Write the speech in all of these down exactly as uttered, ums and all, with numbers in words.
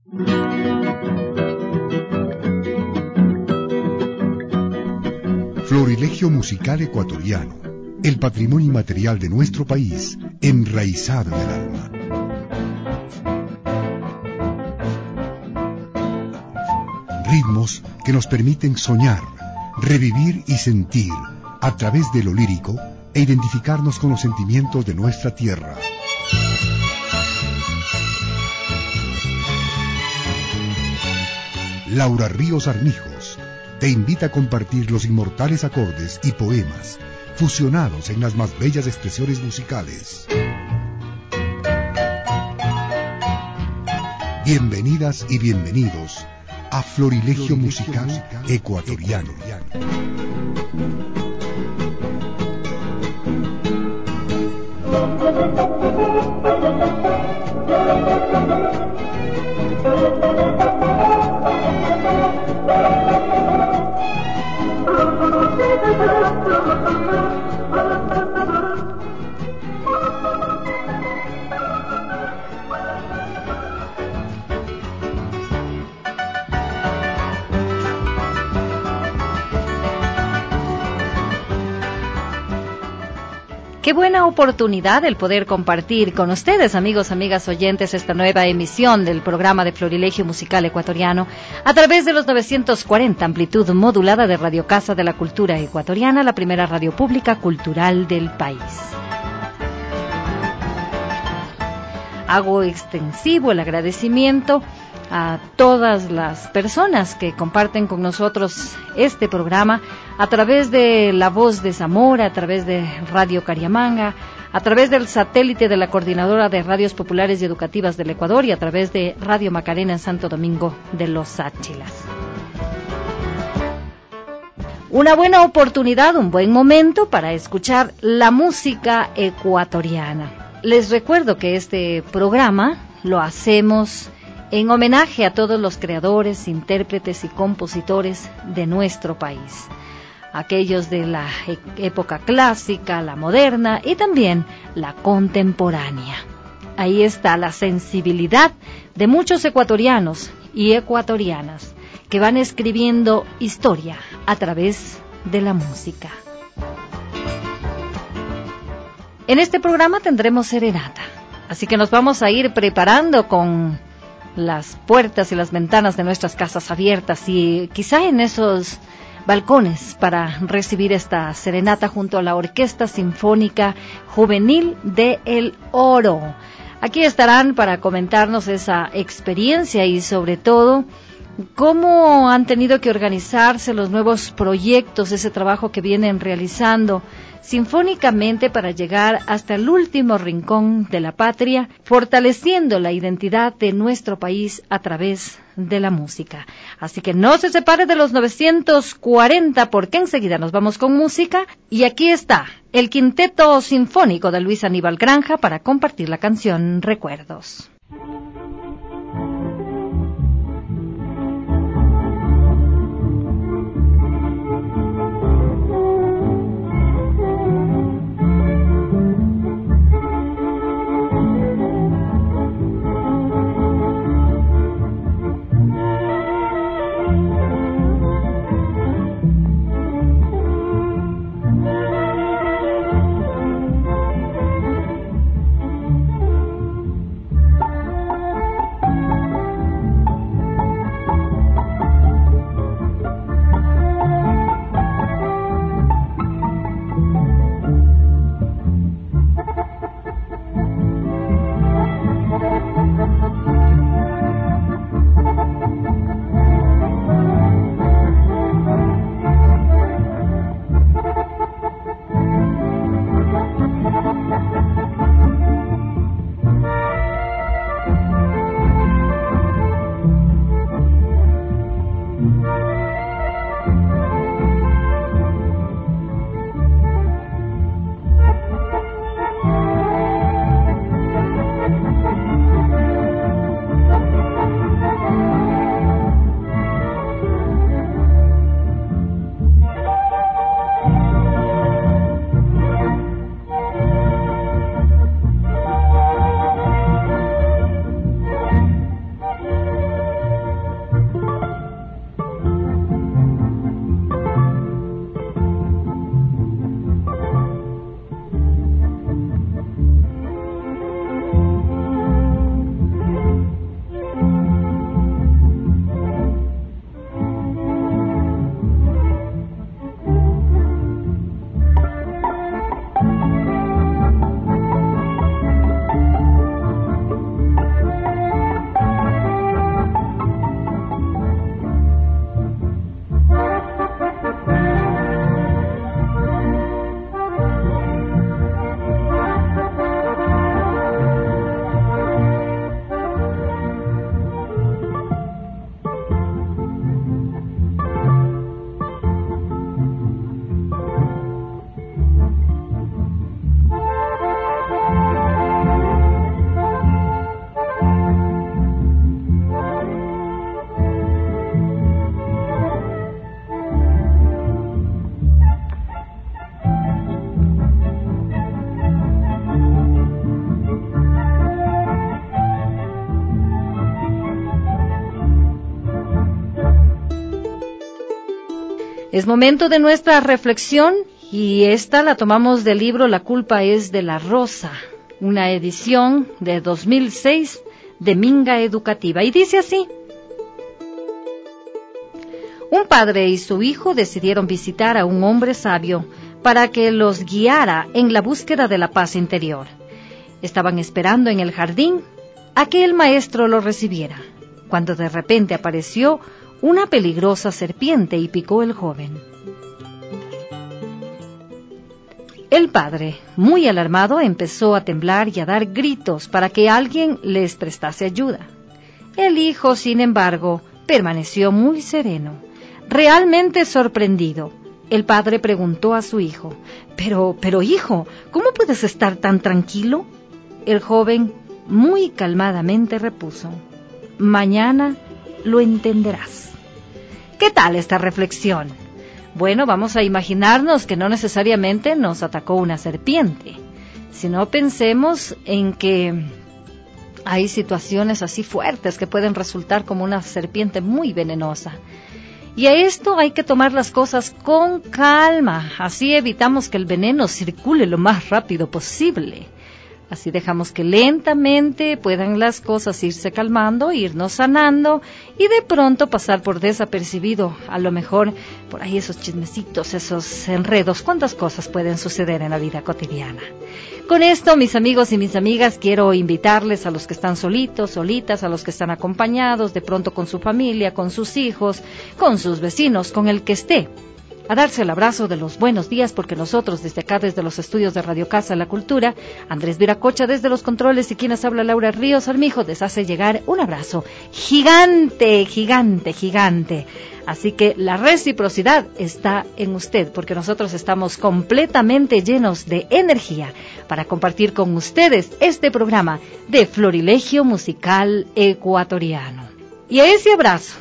Florilegio musical ecuatoriano, el patrimonio inmaterial de nuestro país, enraizado en el alma. Ritmos que nos permiten soñar, revivir y sentir a través de lo lírico e identificarnos con los sentimientos de nuestra tierra. Laura Ríos Armijos te invita a compartir los inmortales acordes y poemas fusionados en las más bellas expresiones musicales. Bienvenidas y bienvenidos a Florilegio Musical Ecuatoriano. Qué buena oportunidad el poder compartir con ustedes, amigos, amigas oyentes, esta nueva emisión del programa de Florilegio Musical Ecuatoriano a través de los novecientos cuarenta amplitud modulada de Radio Casa de la Cultura Ecuatoriana, la primera radio pública cultural del país. Hago extensivo el agradecimiento a todas las personas que comparten con nosotros este programa a través de La Voz de Zamora, a través de Radio Cariamanga, a través del satélite de la Coordinadora de Radios Populares y Educativas del Ecuador y a través de Radio Macarena en Santo Domingo de los Áchilas. Una buena oportunidad, un buen momento para escuchar la música ecuatoriana. Les recuerdo que este programa lo hacemos en homenaje a todos los creadores, intérpretes y compositores de nuestro país, aquellos de la época clásica, la moderna y también la contemporánea. Ahí está la sensibilidad de muchos ecuatorianos y ecuatorianas que van escribiendo historia a través de la música. En este programa tendremos serenata, así que nos vamos a ir preparando con las puertas y las ventanas de nuestras casas abiertas y quizá en esos balcones para recibir esta serenata junto a la Orquesta Sinfónica Juvenil de El Oro. Aquí estarán para comentarnos esa experiencia y sobre todo cómo han tenido que organizarse los nuevos proyectos, ese trabajo que vienen realizando sinfónicamente para llegar hasta el último rincón de la patria, fortaleciendo la identidad de nuestro país a través de la música. Así que no se separe de los novecientos cuarenta porque enseguida nos vamos con música y aquí está el Quinteto Sinfónico de Luis Aníbal Granja para compartir la canción Recuerdos. Thank you. Es momento de nuestra reflexión y esta la tomamos del libro La culpa es de la rosa, una edición de dos mil seis de Minga Educativa, y dice así: un padre y su hijo decidieron visitar a un hombre sabio para que los guiara en la búsqueda de la paz interior. Estaban esperando en el jardín a que el maestro lo recibiera, cuando de repente apareció una peligrosa serpiente y picó al joven. El padre, muy alarmado, empezó a temblar y a dar gritos para que alguien les prestase ayuda. El hijo, sin embargo, permaneció muy sereno. Realmente sorprendido, el padre preguntó a su hijo: Pero, pero hijo, ¿cómo puedes estar tan tranquilo? El joven, muy calmadamente, repuso: mañana lo entenderás. ¿Qué tal esta reflexión? Bueno, vamos a imaginarnos que no necesariamente nos atacó una serpiente, sino pensemos en que hay situaciones así fuertes que pueden resultar como una serpiente muy venenosa. Y a esto hay que tomar las cosas con calma, así evitamos que el veneno circule lo más rápido posible. Así dejamos que lentamente puedan las cosas irse calmando, irnos sanando y de pronto pasar por desapercibido, a lo mejor por ahí esos chismecitos, esos enredos. ¿Cuántas cosas pueden suceder en la vida cotidiana? Con esto, mis amigos y mis amigas, quiero invitarles a los que están solitos, solitas, a los que están acompañados, de pronto con su familia, con sus hijos, con sus vecinos, con el que esté, a darse el abrazo de los buenos días, porque nosotros desde acá, desde los estudios de Radio Casa La Cultura, Andrés Viracocha desde los controles y quienes habla Laura Ríos Armijo, les hace llegar un abrazo gigante, gigante, gigante. Así que la reciprocidad está en usted, porque nosotros estamos completamente llenos de energía para compartir con ustedes este programa de Florilegio Musical Ecuatoriano. Y a ese abrazo,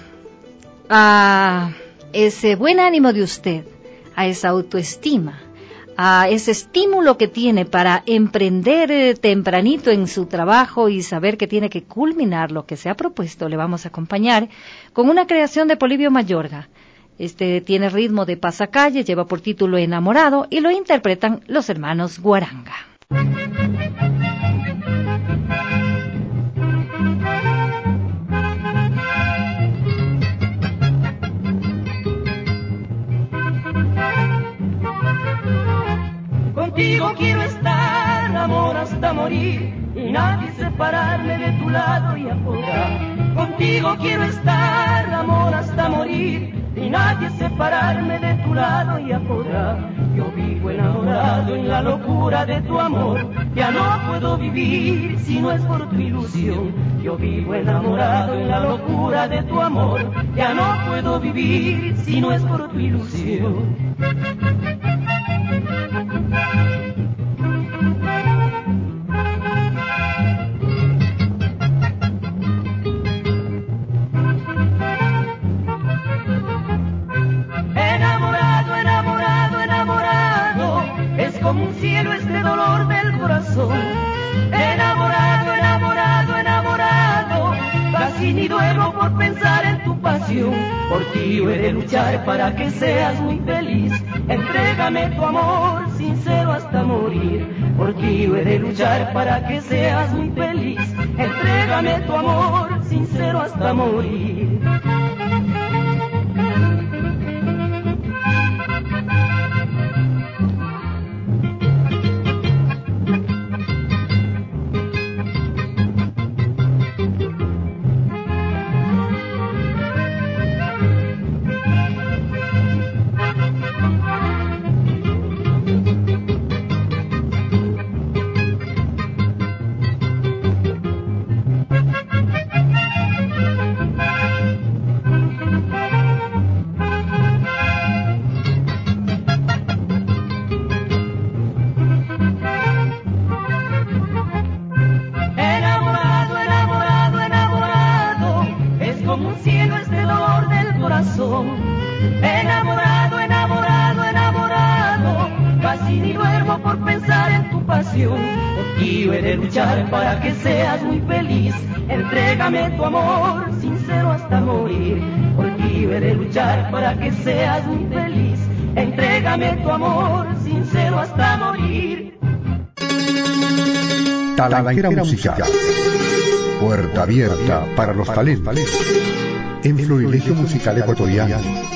a ese buen ánimo de usted, a esa autoestima, a ese estímulo que tiene para emprender tempranito en su trabajo y saber que tiene que culminar lo que se ha propuesto, le vamos a acompañar con una creación de Polibio Mayorga. Este tiene ritmo de pasacalle, lleva por título Enamorado y lo interpretan los hermanos Guaranga. Contigo quiero estar, amor, hasta morir, y nadie separarme de tu lado ya podrá. Contigo quiero estar, amor, hasta morir, y nadie separarme de tu lado ya podrá. Yo vivo enamorado en la locura de tu amor, ya no puedo vivir si no es por tu ilusión. Yo vivo enamorado en la locura de tu amor, ya no puedo vivir si no es por tu ilusión. Enamorado, enamorado, enamorado, es como un cielo este dolor del corazón. Enamorado, enamorado, enamorado, casi ni duermo por pensar en tu pasión. Por ti yo he de luchar para que seas muy feliz. Entrégame tu amor sincero hasta morir. Por ti yo he de luchar para que seas muy feliz. Entrégame tu amor sincero hasta morir. Enamorado, enamorado, enamorado, casi ni duermo por pensar en tu pasión. Por ti he de luchar para que seas muy feliz. Entrégame tu amor sincero hasta morir. Por ti he de luchar para que seas muy feliz. Entrégame tu amor sincero hasta morir. Talanquera musical. Puerta abierta para los talentos. En Florilegio Musical Ecuatoriano.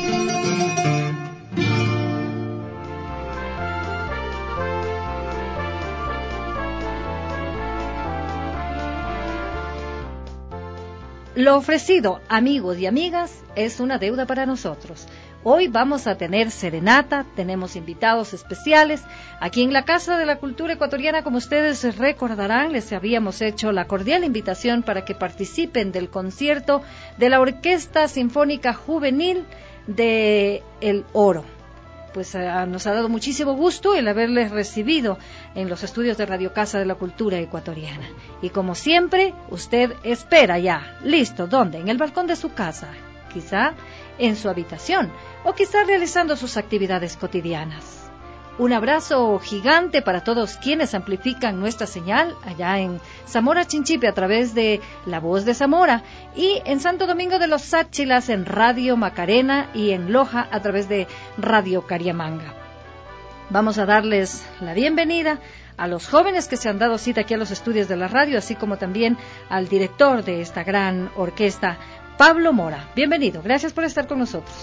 Lo ofrecido, amigos y amigas, es una deuda para nosotros. Hoy vamos a tener serenata, tenemos invitados especiales. Aquí en la Casa de la Cultura Ecuatoriana, como ustedes recordarán, les habíamos hecho la cordial invitación para que participen del concierto de la Orquesta Sinfónica Juvenil de El Oro. Pues eh, nos ha dado muchísimo gusto el haberles recibido en los estudios de Radio Casa de la Cultura Ecuatoriana. Y como siempre, usted espera ya, listo, ¿dónde? En el balcón de su casa, quizá en su habitación, o quizá realizando sus actividades cotidianas. Un abrazo gigante para todos quienes amplifican nuestra señal allá en Zamora Chinchipe a través de La Voz de Zamora y en Santo Domingo de los Sáchilas en Radio Macarena y en Loja a través de Radio Cariamanga. Vamos a darles la bienvenida a los jóvenes que se han dado cita aquí a los estudios de la radio, así como también al director de esta gran orquesta, Pablo Mora. Bienvenido, gracias por estar con nosotros.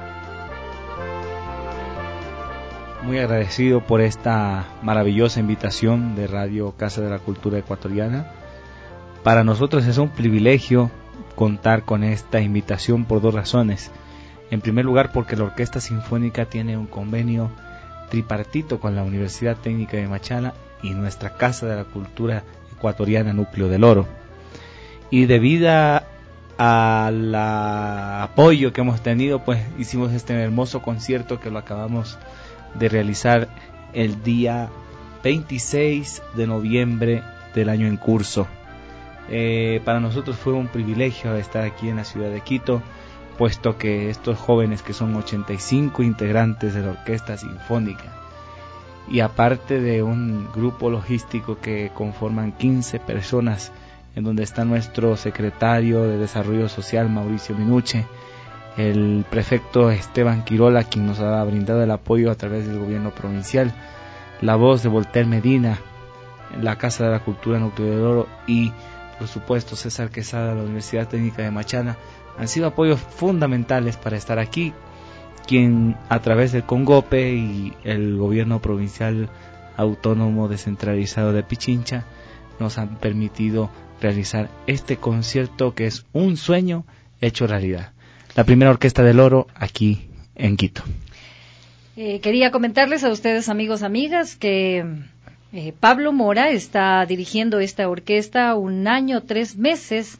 Muy agradecido por esta maravillosa invitación de Radio Casa de la Cultura Ecuatoriana. Para nosotros es un privilegio contar con esta invitación por dos razones. En primer lugar, porque la Orquesta Sinfónica tiene un convenio tripartito con la Universidad Técnica de Machala y nuestra Casa de la Cultura Ecuatoriana Núcleo del Oro. Y debido al apoyo que hemos tenido, pues hicimos este hermoso concierto que lo acabamos de realizar el día veintiséis de noviembre del año en curso. Eh, para nosotros fue un privilegio estar aquí en la ciudad de Quito, puesto que estos jóvenes, que son ochenta y cinco integrantes de la Orquesta Sinfónica, y aparte de un grupo logístico que conforman quince personas, en donde está nuestro secretario de Desarrollo Social, Mauricio Minuche, el prefecto Esteban Quirola, quien nos ha brindado el apoyo a través del gobierno provincial, la voz de Voltaire Medina, la Casa de la Cultura Núcleo del Oro y, por supuesto, César Quesada de la Universidad Técnica de Machala, han sido apoyos fundamentales para estar aquí, quien a través del CONGOPE y el gobierno provincial autónomo descentralizado de Pichincha nos han permitido realizar este concierto que es un sueño hecho realidad. La primera Orquesta del Oro aquí en Quito. Eh, quería comentarles a ustedes, amigos, amigas, que eh, Pablo Mora está dirigiendo esta orquesta un año, tres meses,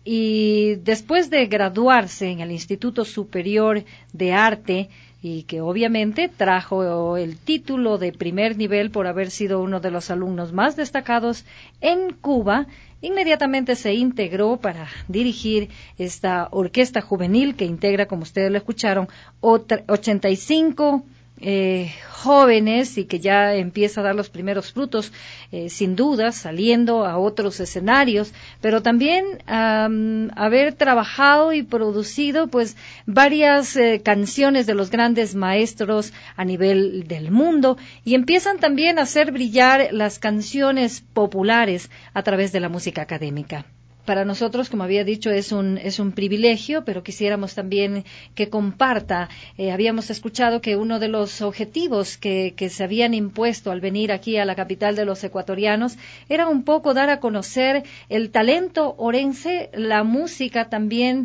y después de graduarse en el Instituto Superior de Arte, y que obviamente trajo el título de primer nivel por haber sido uno de los alumnos más destacados en Cuba, inmediatamente se integró para dirigir esta orquesta juvenil que integra, como ustedes lo escucharon, ochenta y cinco eh, jóvenes y que ya empieza a dar los primeros frutos, eh, sin duda, saliendo a otros escenarios, pero también um, haber trabajado y producido pues varias eh, canciones de los grandes maestros a nivel del mundo, y empiezan también a hacer brillar las canciones populares a través de la música académica. Para nosotros, como había dicho, es un es un privilegio, pero quisiéramos también que comparta. Eh, habíamos escuchado que uno de los objetivos que, que se habían impuesto al venir aquí a la capital de los ecuatorianos era un poco dar a conocer el talento orense, la música también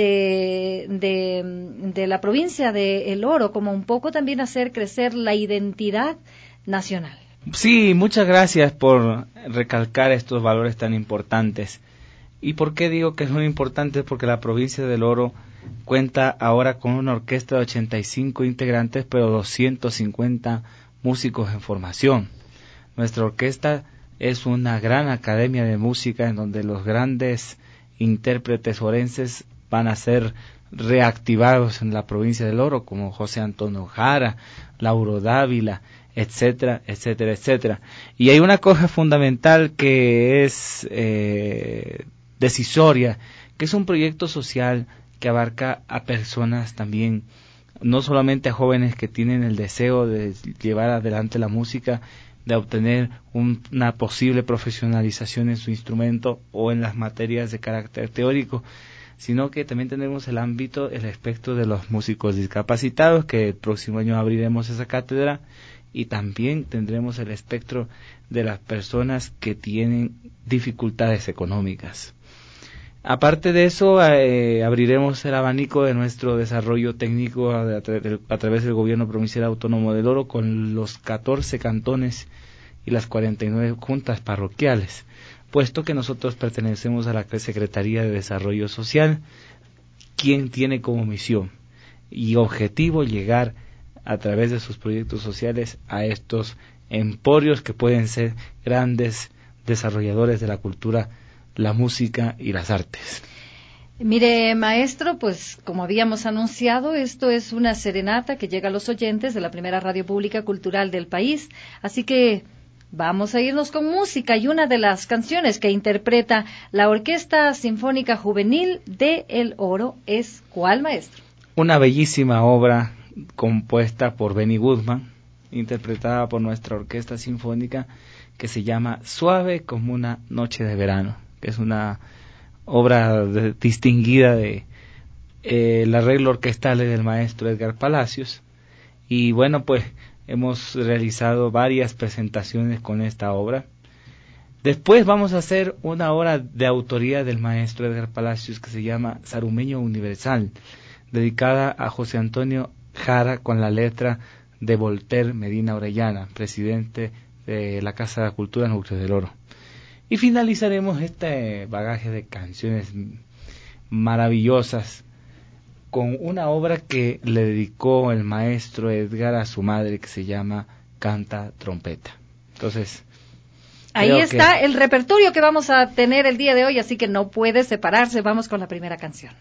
de, de, de la provincia de El Oro, como un poco también hacer crecer la identidad nacional. Sí, muchas gracias por recalcar estos valores tan importantes. ¿Y por qué digo que son importantes? Porque la provincia del Oro cuenta ahora con una orquesta de ochenta y cinco integrantes, pero doscientos cincuenta músicos en formación. Nuestra orquesta es una gran academia de música en donde los grandes intérpretes orenses van a ser reactivados en la provincia del Oro, como José Antonio Jara, Lauro Dávila, etcétera, etcétera, etcétera. Y hay una cosa fundamental que es eh, decisoria, que es un proyecto social que abarca a personas también, no solamente a jóvenes que tienen el deseo de llevar adelante la música, de obtener un, una posible profesionalización en su instrumento o en las materias de carácter teórico, sino que también tenemos el ámbito, el espectro de los músicos discapacitados, que el próximo año abriremos esa cátedra, y también tendremos el espectro de las personas que tienen dificultades económicas. Aparte de eso, eh, abriremos el abanico de nuestro desarrollo técnico a, a, tra- a través del Gobierno Provincial Autónomo del Oro con los catorce cantones y las cuarenta y nueve juntas parroquiales, puesto que nosotros pertenecemos a la Secretaría de Desarrollo Social, quien tiene como misión y objetivo llegar a través de sus proyectos sociales a estos emporios que pueden ser grandes desarrolladores de la cultura, la música y las artes. Mire, maestro, pues como habíamos anunciado, esto es una serenata que llega a los oyentes de la primera radio pública cultural del país, así que vamos a irnos con música, y una de las canciones que interpreta la Orquesta Sinfónica Juvenil de El Oro es ¿cuál, maestro? Una bellísima obra compuesta por Benny Goodman, interpretada por nuestra Orquesta Sinfónica, que se llama Suave como una noche de verano, que es una obra de, distinguida de eh, el arreglo orquestal del maestro Edgar Palacios. Y bueno, pues hemos realizado varias presentaciones con esta obra. Después vamos a hacer una obra de autoría del maestro Edgar Palacios que se llama Sarumeño Universal, dedicada a José Antonio Jara, con la letra de Voltaire Medina Orellana, presidente de la Casa de la Cultura Núcleo del Oro. Y finalizaremos este bagaje de canciones maravillosas con una obra que le dedicó el maestro Edgar a su madre, que se llama Canta Trompeta. Entonces, ahí está que... el repertorio que vamos a tener el día de hoy, así que no puede separarse. Vamos con la primera canción.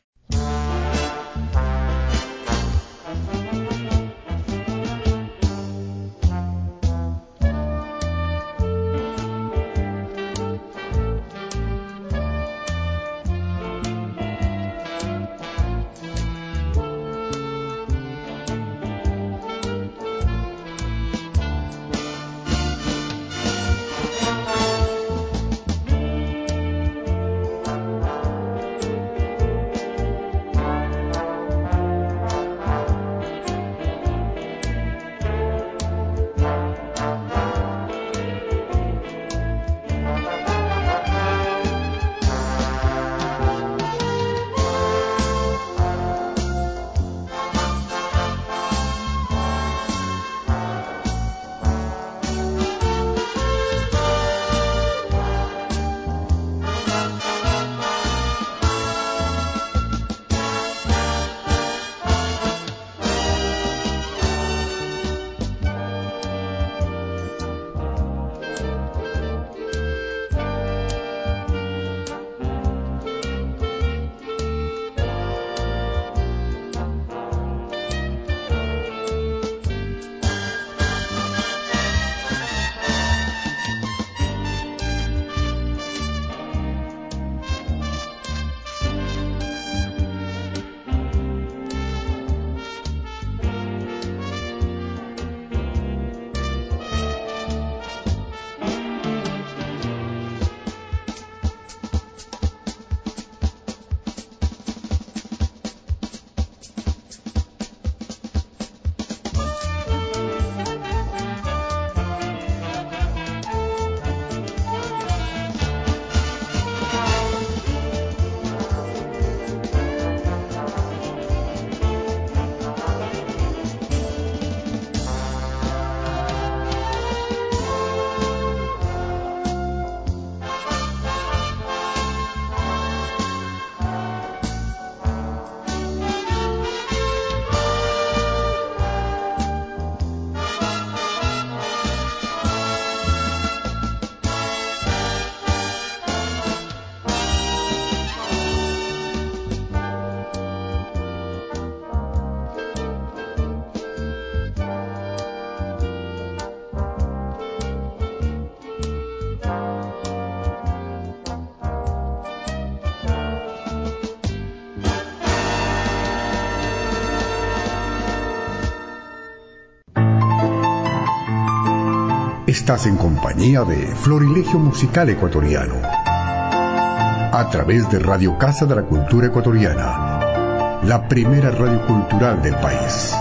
Estás en compañía de Florilegio Musical Ecuatoriano, a través de Radio Casa de la Cultura Ecuatoriana, la primera radio cultural del país.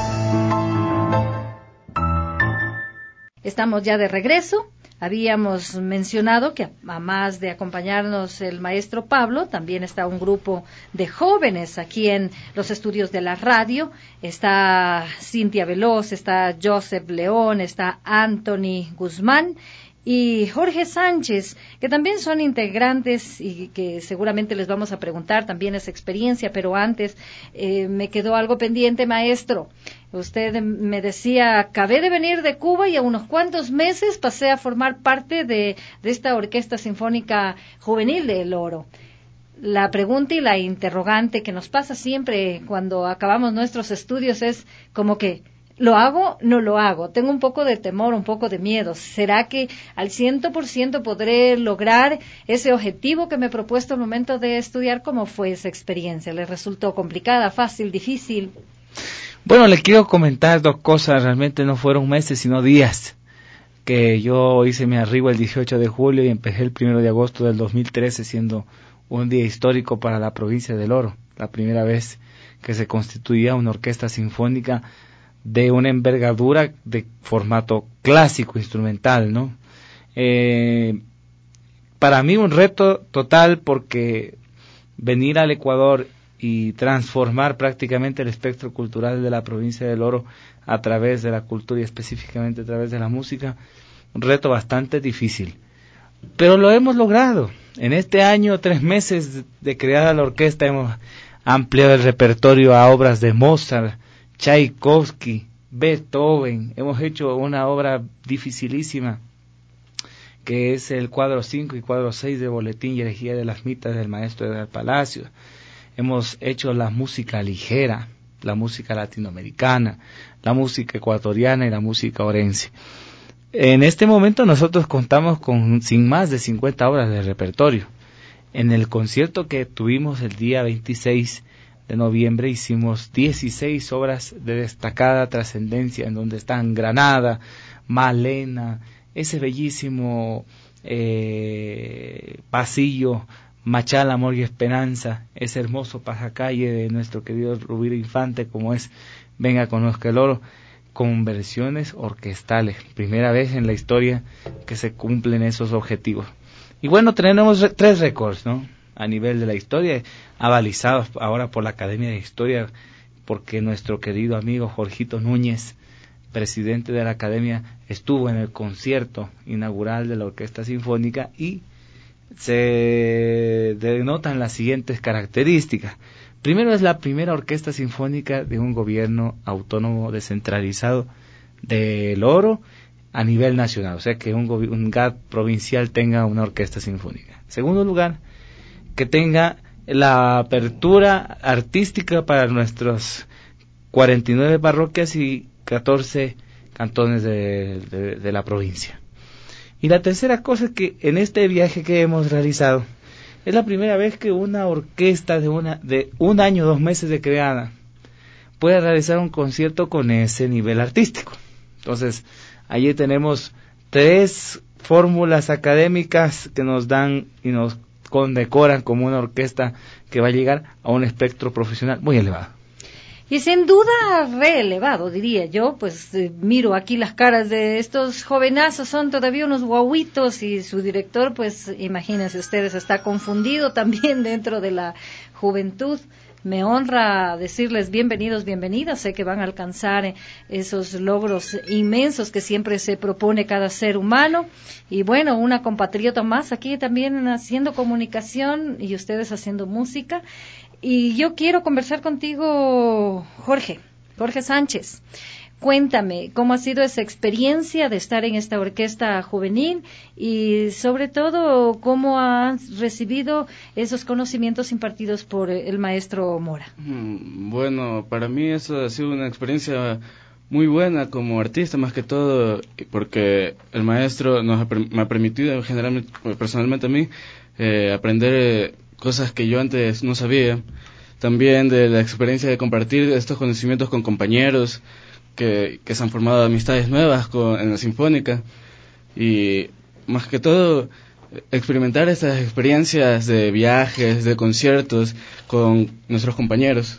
Estamos ya de regreso. Habíamos mencionado que además de acompañarnos el maestro Pablo, también está un grupo de jóvenes aquí en los estudios de la radio. Está Cintia Veloz, está Joseph León, está Anthony Guzmán y Jorge Sánchez, que también son integrantes y que seguramente les vamos a preguntar también esa experiencia, pero antes eh, me quedó algo pendiente, maestro. Usted me decía, acabé de venir de Cuba y a unos cuantos meses pasé a formar parte de, de esta Orquesta Sinfónica Juvenil de El Oro. La pregunta y la interrogante que nos pasa siempre cuando acabamos nuestros estudios es como que, ¿lo hago? No lo hago. Tengo un poco de temor, un poco de miedo. ¿Será que al ciento por ciento podré lograr ese objetivo que me he propuesto al momento de estudiar? ¿Cómo fue esa experiencia? ¿Le resultó complicada, fácil, difícil? Bueno, le quiero comentar dos cosas. Realmente no fueron meses, sino días. Que yo hice mi arribo el dieciocho de julio y empecé el primero de agosto del dos mil trece, siendo un día histórico para la provincia del Oro. La primera vez que se constituía una orquesta sinfónica de una envergadura de formato clásico instrumental, ¿no? Eh, para mí un reto total, porque venir al Ecuador y transformar prácticamente el espectro cultural de la provincia del Oro a través de la cultura y específicamente a través de la música, un reto bastante difícil. Pero lo hemos logrado. En este año, tres meses de creada la orquesta, hemos ampliado el repertorio a obras de Mozart, Tchaikovsky, Beethoven. Hemos hecho una obra dificilísima que es el cuadro cinco y cuadro seis de Boletín y Elegía de las Mitas del maestro Edgar Palacio. Hemos hecho la música ligera, la música latinoamericana, la música ecuatoriana y la música orense. En este momento nosotros contamos con sin más de cincuenta obras de repertorio. En el concierto que tuvimos el día veintiséis de noviembre hicimos dieciséis obras de destacada trascendencia, en donde están Granada, Malena, ese bellísimo eh, pasillo, Machala, Amor y Esperanza, ese hermoso pasacalle de nuestro querido Rubiro Infante, como es Venga Conozca el Oro, con versiones orquestales. Primera vez en la historia que se cumplen esos objetivos. Y bueno, tenemos re- tres récords, ¿no?, a nivel de la historia, avalizados ahora por la Academia de Historia, porque nuestro querido amigo Jorgito Núñez, presidente de la Academia, estuvo en el concierto inaugural de la Orquesta Sinfónica y se denotan las siguientes características. Primero, es la primera orquesta sinfónica de un gobierno autónomo descentralizado del Oro a nivel nacional, o sea que un, gobi- un G A T provincial tenga una orquesta sinfónica. En segundo lugar, que tenga la apertura artística para nuestros cuarenta y nueve parroquias y catorce cantones de, de, de la provincia. Y la tercera cosa es que en este viaje que hemos realizado, es la primera vez que una orquesta de una de un año, dos meses de creada, puede realizar un concierto con ese nivel artístico. Entonces, allí tenemos tres fórmulas académicas que nos dan y nos condecoran como una orquesta que va a llegar a un espectro profesional muy elevado. Y sin duda re elevado, diría yo, pues eh, miro aquí las caras de estos jovenazos, son todavía unos guaguitos y su director, pues imagínense ustedes, está confundido también dentro de la juventud. Me honra decirles bienvenidos, bienvenidas, sé que van a alcanzar esos logros inmensos que siempre se propone cada ser humano. Y bueno, una compatriota más aquí también haciendo comunicación y ustedes haciendo música. Y yo quiero conversar contigo, Jorge, Jorge Sánchez. Cuéntame, ¿cómo ha sido esa experiencia de estar en esta orquesta juvenil? Y sobre todo, ¿cómo has recibido esos conocimientos impartidos por el maestro Mora? Bueno, para mí eso ha sido una experiencia muy buena como artista, más que todo, porque el maestro nos ha, me ha permitido, generalmente, personalmente a mí, eh, aprender eh, cosas que yo antes no sabía. También de la experiencia de compartir estos conocimientos con compañeros que, que se han formado amistades nuevas con, en la Sinfónica. y más que todo experimentar esas experiencias de viajes, de conciertos con nuestros compañeros.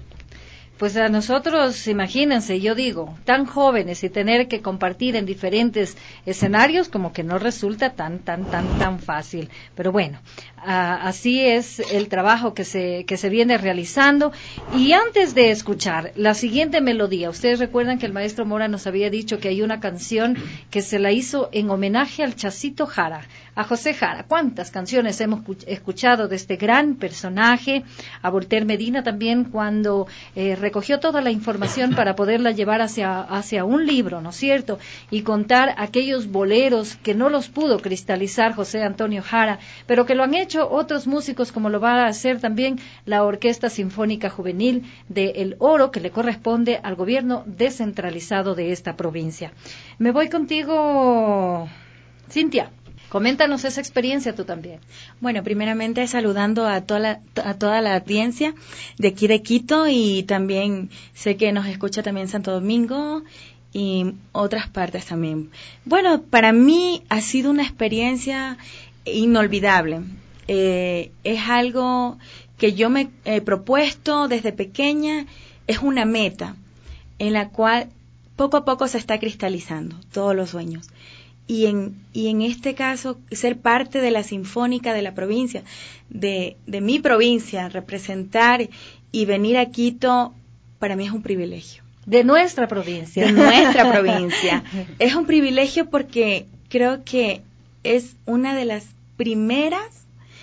Pues a nosotros, imagínense, yo digo, tan jóvenes y tener que compartir en diferentes escenarios, como que no resulta tan, tan, tan, tan fácil. Pero bueno, uh, así es el trabajo que se, que se viene realizando. Y antes de escuchar la siguiente melodía, ustedes recuerdan que el maestro Mora nos había dicho que hay una canción que se la hizo en homenaje al Chacito Jara, a José Jara. ¿Cuántas canciones hemos escuchado de este gran personaje? A Voltaire Medina también, cuando eh, recogió toda la información para poderla llevar hacia, hacia un libro, ¿no es cierto? Y contar aquellos boleros que no los pudo cristalizar José Antonio Jara, pero que lo han hecho otros músicos, como lo va a hacer también la Orquesta Sinfónica Juvenil de El Oro, que le corresponde al gobierno descentralizado de esta provincia. Me voy contigo, Cintia. Coméntanos esa experiencia tú también. Bueno, primeramente saludando a toda la, a toda la audiencia de aquí de Quito, y también sé que nos escucha también Santo Domingo y otras partes también. Bueno, para mí ha sido una experiencia inolvidable. Eh, es algo que yo me he propuesto desde pequeña, es una meta en la cual poco a poco se está cristalizando todos los sueños. Y en, y en este caso, ser parte de la Sinfónica de la provincia, de, de mi provincia, representar y venir a Quito, para mí es un privilegio. De nuestra provincia. De nuestra provincia. Es un privilegio porque creo que es una de las primeras,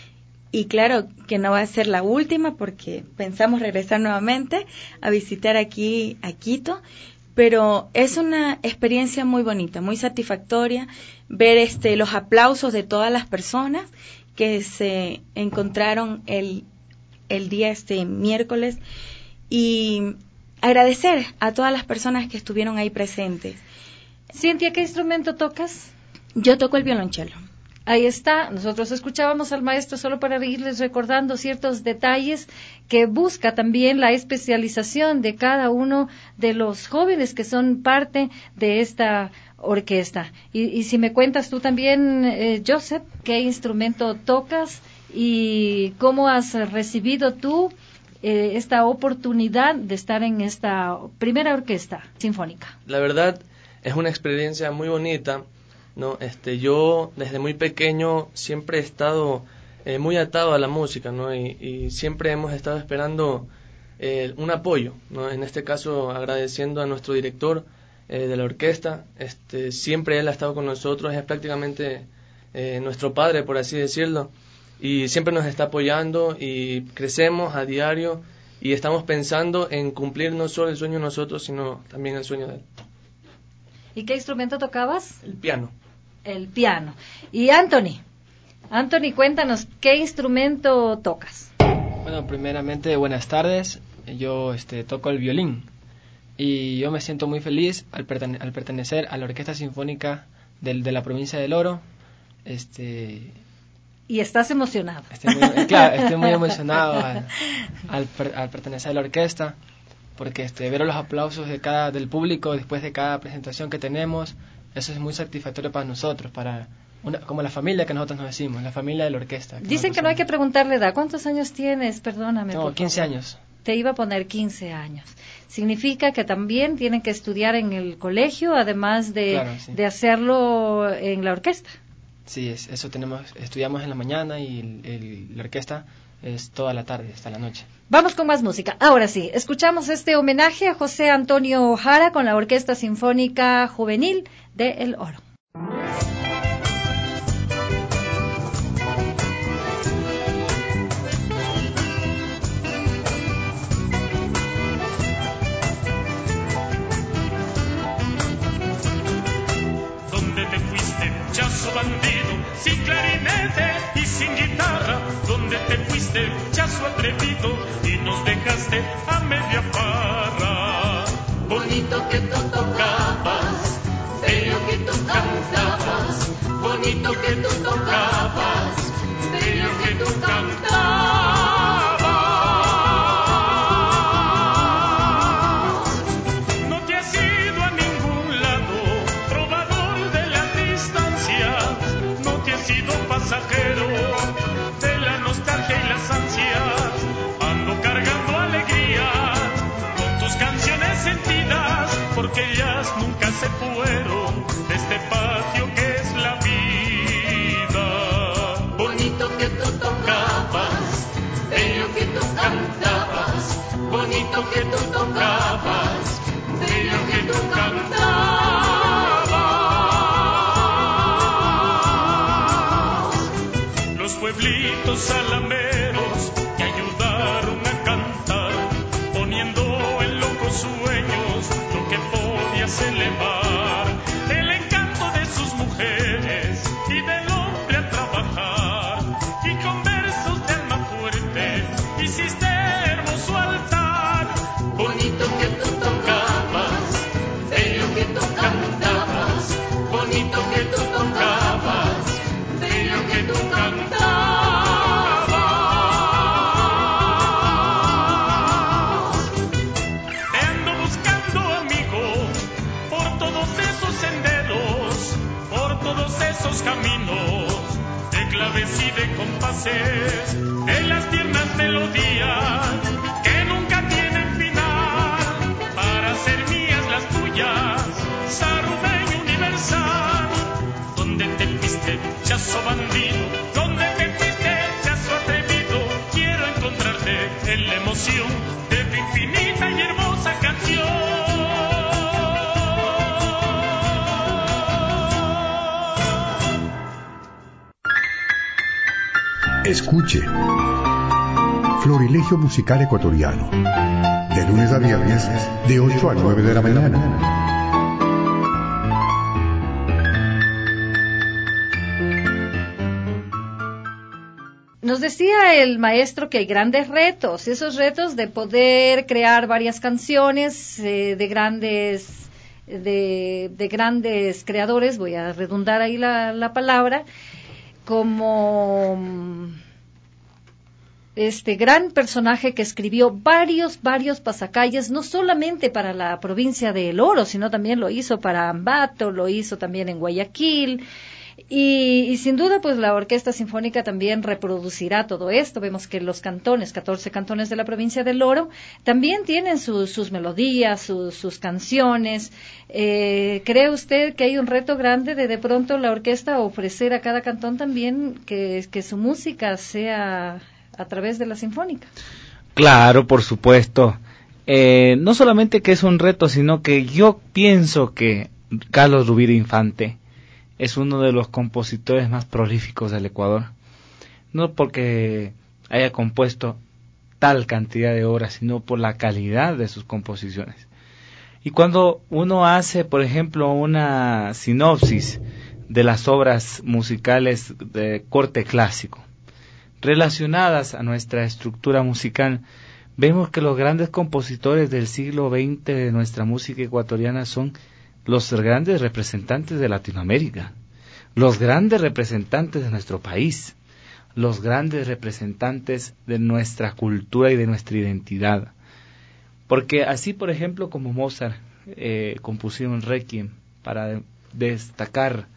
y claro que no va a ser la última, porque pensamos regresar nuevamente a visitar aquí a Quito, pero es una experiencia muy bonita, muy satisfactoria, ver este los aplausos de todas las personas que se encontraron el, el día este miércoles, y agradecer a todas las personas que estuvieron ahí presentes. Cintia, ¿qué instrumento tocas? Yo toco el violonchelo. Ahí está, nosotros escuchábamos al maestro solo para irles recordando ciertos detalles que busca también la especialización de cada uno de los jóvenes que son parte de esta orquesta. Y, y si me cuentas tú también, eh, Joseph, ¿qué instrumento tocas y cómo has recibido tú eh, esta oportunidad de estar en esta primera orquesta sinfónica? La verdad es una experiencia muy bonita. No, este, yo desde muy pequeño siempre he estado eh, muy atado a la música, ¿no? Y, y siempre hemos estado esperando eh, un apoyo, ¿no? En este caso agradeciendo a nuestro director eh, de la orquesta, este, siempre él ha estado con nosotros, es prácticamente eh, nuestro padre, por así decirlo, y siempre nos está apoyando y crecemos a diario y estamos pensando en cumplir no solo el sueño de nosotros, sino también el sueño de él. ¿Y qué instrumento tocabas? El piano. El piano. Y Anthony, Anthony, cuéntanos, ¿qué instrumento tocas? Bueno, primeramente, buenas tardes. Yo este, toco el violín y yo me siento muy feliz al, pertene- al pertenecer a la Orquesta Sinfónica del, de la provincia del Oro. Este, y estás emocionado. Estoy muy, claro, estoy muy emocionado al, al, per- al pertenecer a la orquesta, porque este, ver los aplausos de cada, del público después de cada presentación que tenemos, eso es muy satisfactorio para nosotros, para una, como la familia que nosotros nos decimos, la familia de la orquesta. Que Dicen que no hay que preguntarle edad. ¿Cuántos años tienes? Perdóname. Tengo quince años. Te iba a poner quince años. Significa que también tienen que estudiar en el colegio, además de, claro, sí. de hacerlo en la orquesta. Sí, es, eso tenemos, estudiamos en la mañana y el, el, la orquesta es toda la tarde, hasta la noche. Vamos con más música. Ahora sí, escuchamos este homenaje a José Antonio Jara con la Orquesta Sinfónica Juvenil de El Oro. ¿Dónde te fuiste, chazo bandido, sin clarinete y sin guitarra? ¿Dónde te fuiste, chazo atrevido, y nos dejaste a media parra? Bonito que tú tocabas, bello que tú cantabas, bonito que tú tocabas, bello que tú cantabas. No te has ido a ningún lado, trovador de la distancia. se fueron de este patio que es la vida. Bonito que tú tocabas, bello que tú cantabas, bonito que tú tocabas, bello que tú cantabas. Los pueblitos alameros que ayudaron a cantar, poniendo en locos sueños lo que podías elevar, el encanto de sus mujeres y del hombre al trabajar, y con versos de alma fuerte hiciste hermoso altar. Bonito que tú tocabas, bello que tú cantabas, bonito que tú tocabas, bello que tú cantabas. Te ando buscando, amigo, por todos esos senderos, por todos esos caminos de claves y de compases, de las tiernas melodías que nunca tienen final, para ser mías las tuyas, sarumeño universal. ¿Dónde te fuiste, chazo bandido? ¿Dónde te fuiste, chazo atrevido? Quiero encontrarte en la emoción de tu infinita y hermosa canción. Escuche Florilegio Musical Ecuatoriano, de lunes a viernes, de ocho a nueve de la mañana. Nos decía el maestro que hay grandes retos, esos retos de poder crear varias canciones eh, de grandes de, de grandes creadores, voy a redundar ahí la, la palabra, como este gran personaje que escribió varios, varios pasacalles, no solamente para la provincia de El Oro, sino también lo hizo para Ambato, lo hizo también en Guayaquil, y, y sin duda pues la Orquesta Sinfónica también reproducirá todo esto. Vemos que los cantones, catorce cantones de la provincia del Oro, también tienen sus, sus melodías, sus, sus canciones. Eh, ¿Cree usted que hay un reto grande de de pronto la orquesta ofrecer a cada cantón también que, que su música sea a través de la sinfónica? Claro, por supuesto. Eh, no solamente que es un reto, sino que yo pienso que Carlos Rubira Infante es uno de los compositores más prolíficos del Ecuador. No porque haya compuesto tal cantidad de obras, sino por la calidad de sus composiciones. Y cuando uno hace, por ejemplo, una sinopsis de las obras musicales de corte clásico, relacionadas a nuestra estructura musical, vemos que los grandes compositores del siglo veinte de nuestra música ecuatoriana son los grandes representantes de Latinoamérica, los grandes representantes de nuestro país, los grandes representantes de nuestra cultura y de nuestra identidad. Porque así, por ejemplo, como Mozart eh, compusieron Requiem para de- destacar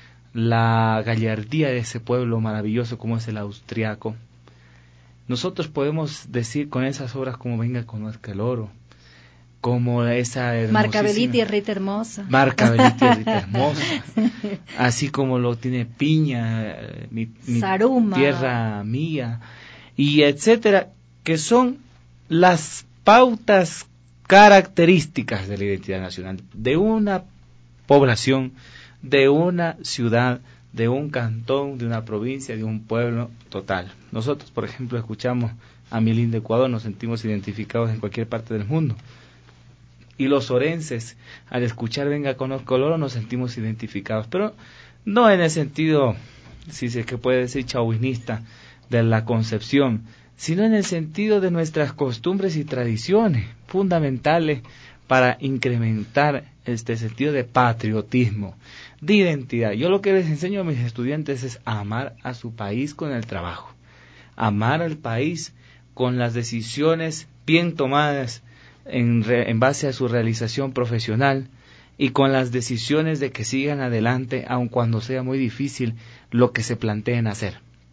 la gallardía de ese pueblo maravilloso como es el austriaco, nosotros podemos decir con esas obras como Venga conozca el oro, como esa hermosísima Marcabeliti, Rita Hermosa. Marcabeliti, Rita Hermosa, así como lo tiene Piña, mi, mi Saruma. tierra mía, y etcétera, que son las pautas características de la identidad nacional de una población, de una ciudad, de un cantón, de una provincia, de un pueblo total. Nosotros, por ejemplo, escuchamos a Mi lindo Ecuador, nos sentimos identificados en cualquier parte del mundo. Y los orenses, al escuchar Venga conozco el oro, nos sentimos identificados, pero no en el sentido, si se que puede decir chauvinista, de la concepción, sino en el sentido de nuestras costumbres y tradiciones fundamentales para incrementar este sentido de patriotismo, de identidad. Yo lo que les enseño a mis estudiantes es a amar a su país con el trabajo, amar al país con las decisiones bien tomadas en, re, en base a su realización profesional y con las decisiones de que sigan adelante aun cuando sea muy difícil lo que se planteen hacer.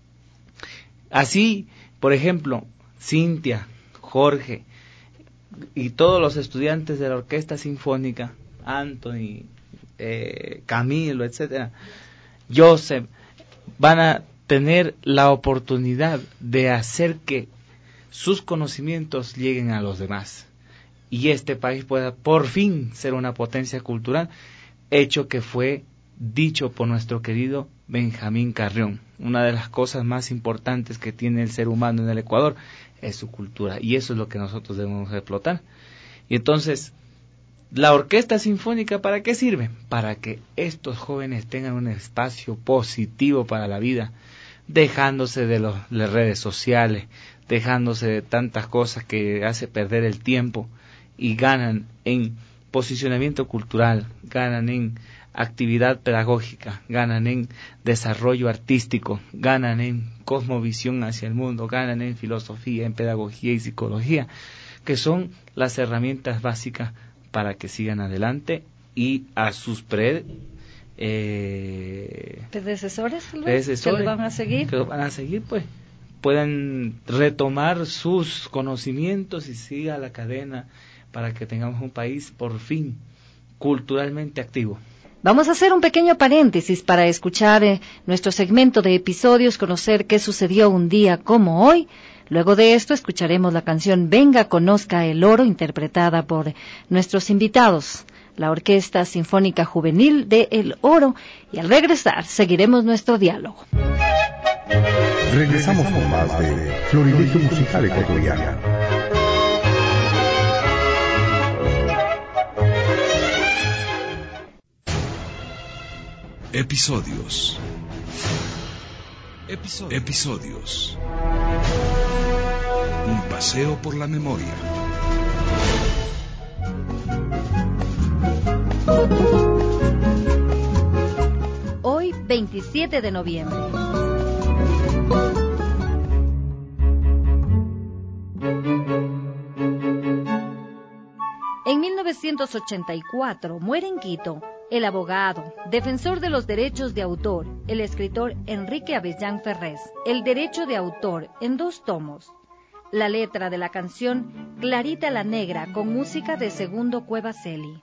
Así, por ejemplo, Cintia, Jorge y todos los estudiantes de la Orquesta Sinfónica, Anthony eh, Camilo, etcétera, Joseph, van a tener la oportunidad de hacer que sus conocimientos lleguen a los demás y este país pueda por fin ser una potencia cultural, hecho que fue dicho por nuestro querido Benjamín Carrión. Una de las cosas más importantes que tiene el ser humano en el Ecuador es su cultura, y eso es lo que nosotros debemos explotar. Y entonces, ¿la orquesta sinfónica para qué sirve? Para que estos jóvenes tengan un espacio positivo para la vida, dejándose de los, las redes sociales, dejándose de tantas cosas que hace perder el tiempo, y ganan en posicionamiento cultural, ganan en actividad pedagógica, ganan en desarrollo artístico, ganan en cosmovisión hacia el mundo, ganan en filosofía, en pedagogía y psicología, que son las herramientas básicas para que sigan adelante y a sus pre, eh, predecesores, predecesores que lo van a seguir, que lo van a seguir, pues puedan retomar sus conocimientos y siga la cadena para que tengamos un país por fin culturalmente activo. Vamos a hacer un pequeño paréntesis para escuchar eh, nuestro segmento de episodios, conocer qué sucedió un día como hoy. Luego de esto escucharemos la canción Venga, conozca el oro, interpretada por nuestros invitados, la Orquesta Sinfónica Juvenil de El Oro, y al regresar seguiremos nuestro diálogo. Regresamos con más de Florilegio Musical Ecuatoriano. Episodios. Episodios. Episodios. Un paseo por la memoria. Hoy, veintisiete de noviembre. En mil novecientos ochenta y cuatro muere en Quito el abogado, defensor de los derechos de autor, el escritor Enrique Avellán Ferrés. El derecho de autor en dos tomos. La letra de la canción Clarita la Negra, con música de Segundo Cuevas Celi.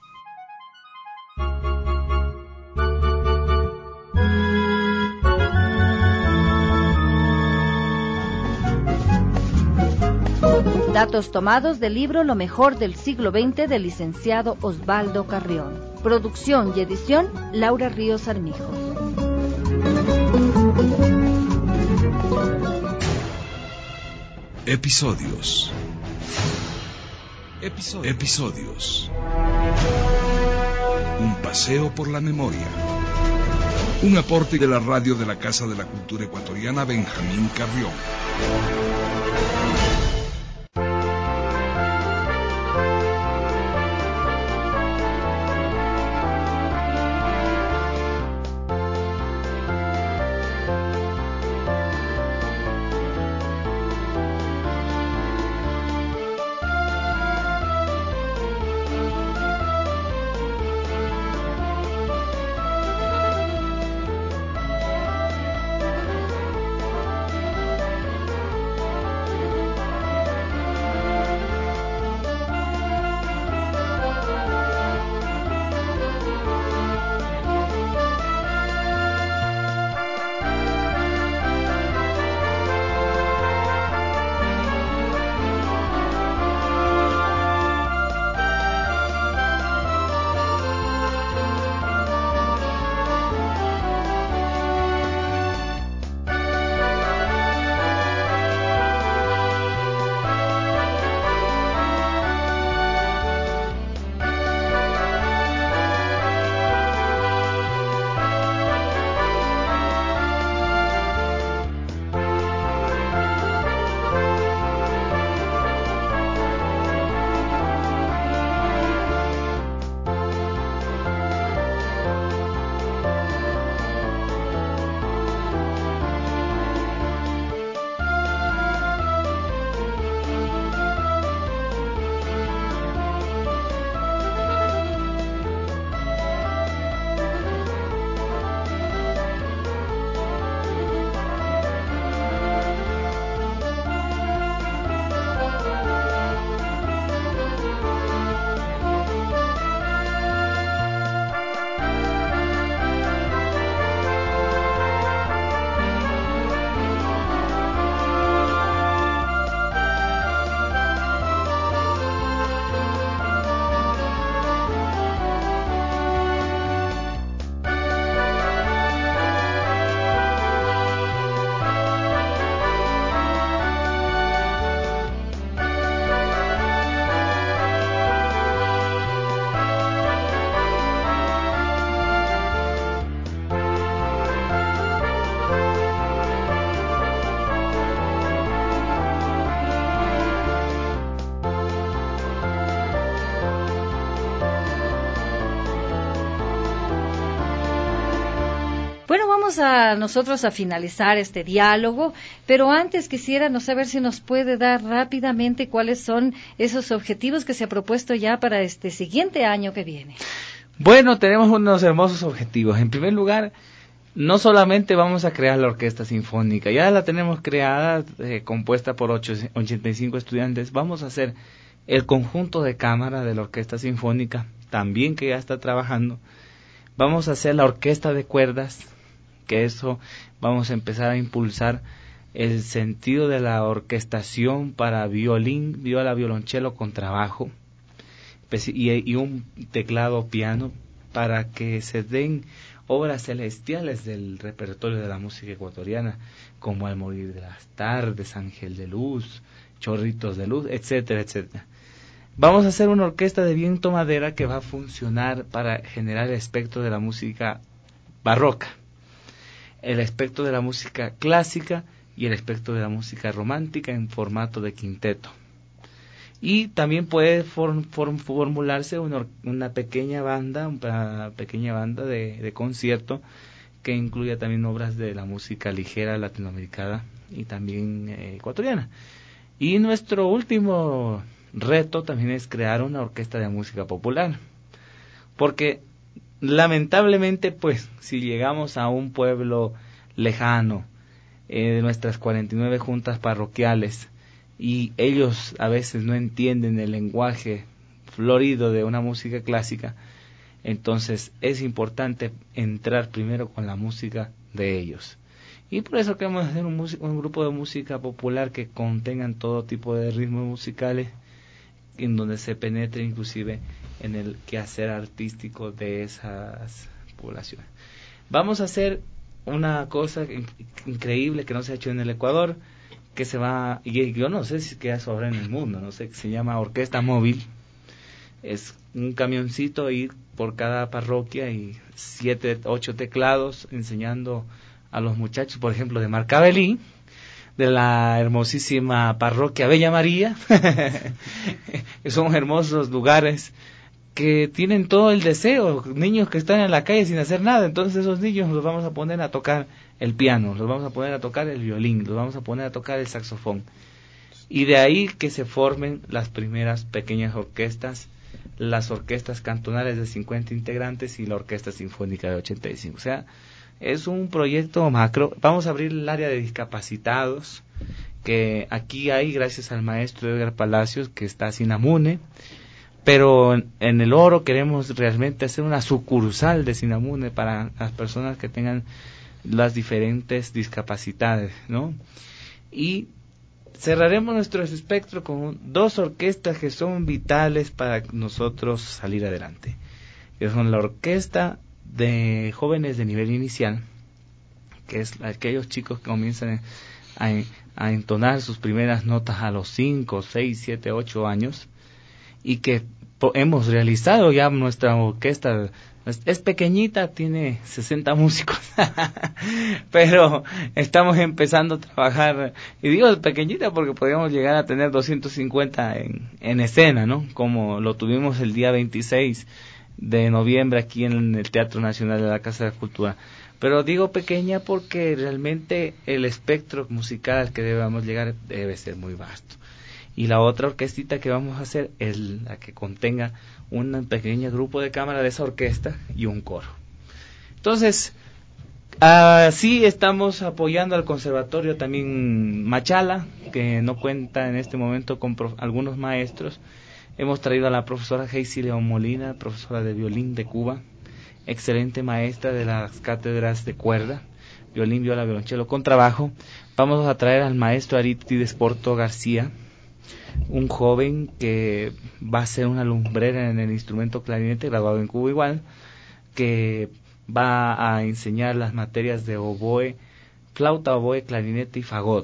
Datos tomados del libro Lo mejor del siglo veinte del licenciado Osvaldo Carrión. Producción y edición Laura Ríos Armijo. Episodios. Episodios. Episodios. Un paseo por la memoria. Un aporte de la radio de la Casa de la Cultura Ecuatoriana Benjamín Carrión. Bueno, vamos a nosotros a finalizar este diálogo, pero antes quisiera no saber si nos puede dar rápidamente cuáles son esos objetivos que se ha propuesto ya para este siguiente año que viene. Bueno, tenemos unos hermosos objetivos. En primer lugar, no solamente vamos a crear la orquesta sinfónica, ya la tenemos creada, eh, compuesta por ocho, ochenta y cinco estudiantes. Vamos a hacer el conjunto de cámara de la orquesta sinfónica, también que ya está trabajando. Vamos a hacer la orquesta de cuerdas, que eso vamos a empezar a impulsar el sentido de la orquestación para violín, viola, violonchelo con trabajo y, y un teclado piano, para que se den obras celestiales del repertorio de la música ecuatoriana, como Al morir de las tardes, Ángel de luz, Chorritos de luz, etcétera, etcétera. Vamos a hacer una orquesta de viento madera que va a funcionar para generar el espectro de la música barroca, el espectro de la música clásica y el espectro de la música romántica en formato de quinteto. Y también puede form, form, formularse una, una pequeña banda, una pequeña banda de, de concierto que incluya también obras de la música ligera latinoamericana y también eh, ecuatoriana. Y nuestro último reto también es crear una orquesta de música popular, porque lamentablemente, pues, si llegamos a un pueblo lejano, eh, de nuestras cuarenta y nueve juntas parroquiales, y ellos a veces no entienden el lenguaje florido de una música clásica, entonces es importante entrar primero con la música de ellos. Y por eso queremos hacer un, un grupo de música popular que contengan todo tipo de ritmos musicales, en donde se penetre inclusive en el quehacer artístico de esas poblaciones. Vamos a hacer una cosa increíble que no se ha hecho en el Ecuador, que se va, y yo no sé si queda sobre en el mundo, no sé, que se llama orquesta móvil. Es un camioncito ir por cada parroquia y siete, ocho teclados enseñando a los muchachos, por ejemplo, de Marcabelí, de la hermosísima parroquia Bella María. Son hermosos lugares que tienen todo el deseo, niños que están en la calle sin hacer nada. Entonces esos niños los vamos a poner a tocar el piano, los vamos a poner a tocar el violín, los vamos a poner a tocar el saxofón, y de ahí que se formen las primeras pequeñas orquestas, las orquestas cantonales de cincuenta integrantes y la orquesta sinfónica de ochenta y cinco. O sea, es un proyecto macro. Vamos a abrir el área de discapacitados, que aquí hay gracias al maestro Edgar Palacios, que está sin Sinamune, pero en, en el Oro queremos realmente hacer una sucursal de Sinamune para las personas que tengan las diferentes discapacidades, ¿no? Y cerraremos nuestro espectro con dos orquestas que son vitales para nosotros salir adelante, que son la orquesta de jóvenes de nivel inicial, que es aquellos chicos que comienzan a, a entonar sus primeras notas a los cinco, seis, siete, ocho años, y que hemos realizado ya nuestra orquesta. Es pequeñita, tiene sesenta músicos, pero estamos empezando a trabajar, y digo pequeñita porque podríamos llegar a tener doscientos cincuenta en, en escena, ¿no? Como lo tuvimos el día veintiséis de noviembre aquí en el Teatro Nacional de la Casa de la Cultura. Pero digo pequeña porque realmente el espectro musical al que debemos llegar debe ser muy vasto. Y la otra orquestita que vamos a hacer es la que contenga un pequeño grupo de cámara de esa orquesta y un coro. Entonces, así estamos apoyando al Conservatorio también Machala, que no cuenta en este momento con prof- algunos maestros. Hemos traído a la profesora Heisy León Molina, profesora de violín de Cuba, excelente maestra de las cátedras de cuerda, violín, viola, violonchelo con trabajo. Vamos a traer al maestro Aristides Porto García, un joven que va a ser una lumbrera en el instrumento clarinete, graduado en Cuba igual, que va a enseñar las materias de oboe, flauta, oboe, clarinete y fagot.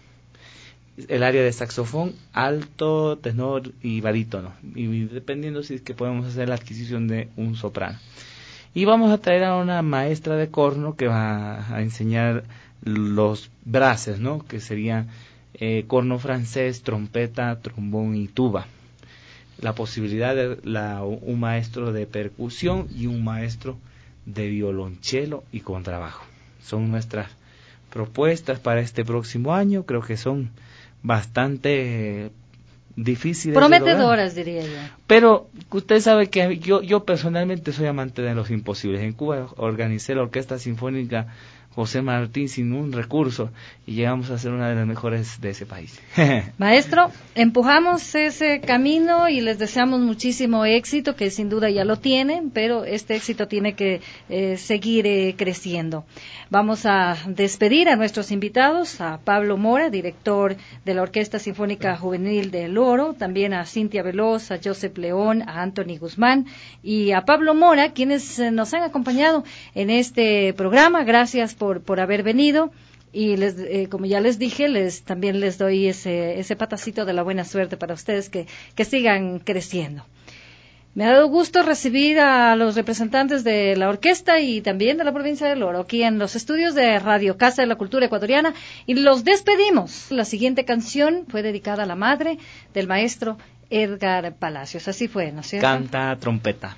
El área de saxofón, alto, tenor y barítono, y dependiendo si es que podemos hacer la adquisición de un soprano. Y vamos a traer a una maestra de corno que va a enseñar los brases, ¿no? Que serían eh, corno francés, trompeta, trombón y tuba. La posibilidad de la, un maestro de percusión y un maestro de violonchelo y contrabajo. son nuestras propuestas para este próximo año. Creo que son bastante difíciles, prometedoras, diría yo. Pero usted sabe que yo yo personalmente soy amante de los imposibles. En Cuba organicé la Orquesta Sinfónica José Martín sin un recurso y llegamos a ser una de las mejores de ese país. Maestro, empujamos ese camino y les deseamos muchísimo éxito, que sin duda ya lo tienen, pero este éxito tiene que eh, seguir eh, creciendo. Vamos a despedir a nuestros invitados, a Pablo Mora, director de la Orquesta Sinfónica Juvenil del Oro, también a Cintia Veloz, a Joseph León, a Anthony Guzmán y a Pablo Mora, quienes eh, nos han acompañado en este programa. Gracias por, por haber venido. Y les, eh, como ya les dije, les también les doy ese, ese patacito de la buena suerte para ustedes, que, que sigan creciendo. Me ha dado gusto recibir a los representantes de la orquesta y también de la provincia del Oro aquí en los estudios de Radio Casa de la Cultura Ecuatoriana y los despedimos. La siguiente canción fue dedicada a la madre del maestro Edgar Palacios. Así fue, ¿no es cierto? Canta trompeta.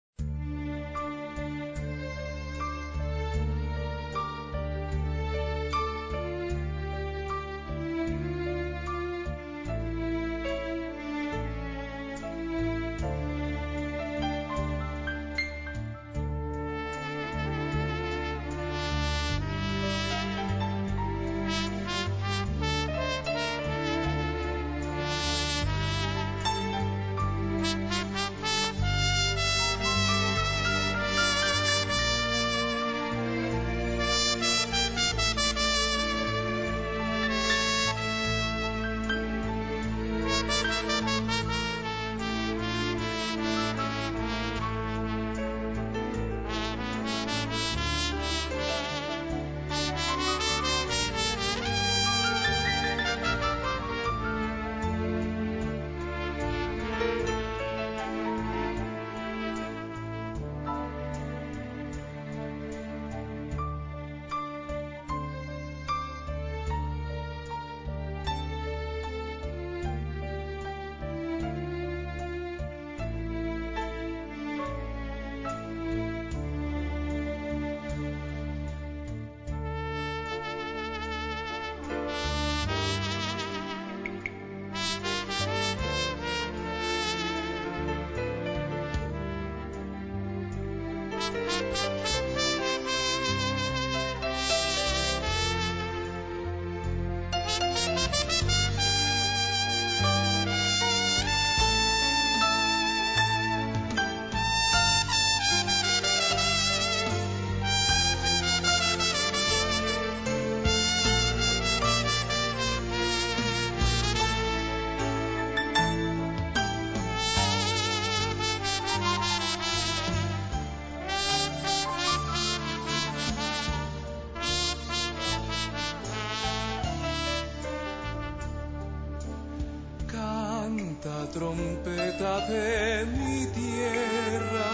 Trompeta de mi tierra,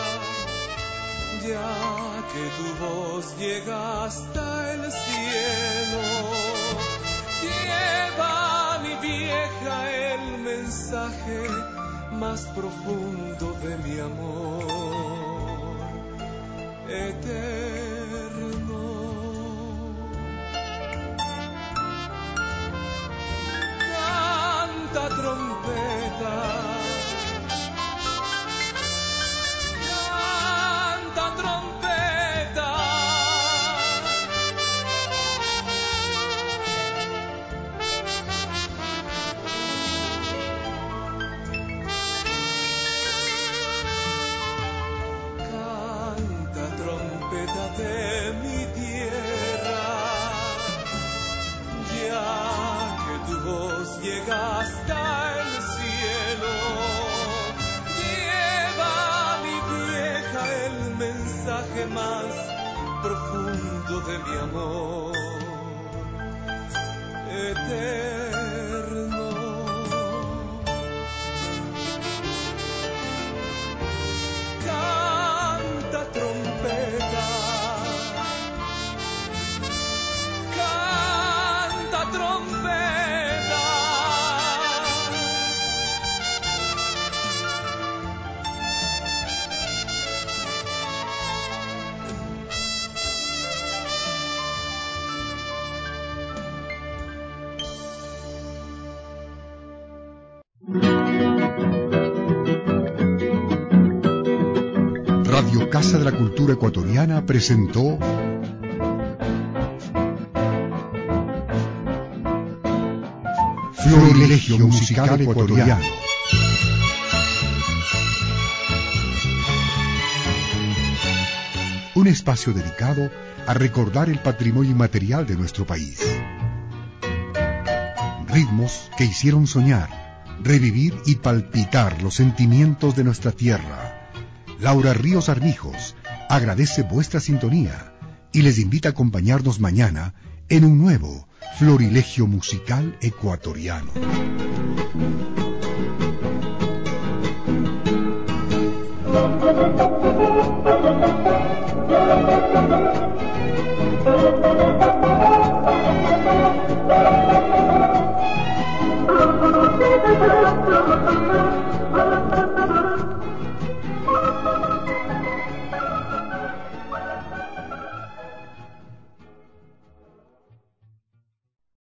ya que tu voz llega hasta el cielo, lleva mi vieja el mensaje más profundo de mi amor eterno. Canta trompeta, canta trompeta, canta trompeta de mi tierra, ya que tu voz llega hasta el cielo, lleva mi vieja el mensaje más profundo de mi amor eterno. Canta trompeta, canta trompeta, Casa de la Cultura Ecuatoriana presentó Florilegio Musical Ecuatoriano. Un espacio dedicado a recordar el patrimonio inmaterial de nuestro país. Ritmos que hicieron soñar, revivir y palpitar los sentimientos de nuestra tierra. Laura Ríos Armijos agradece vuestra sintonía y les invita a acompañarnos mañana en un nuevo Florilegio Musical Ecuatoriano. Thank you.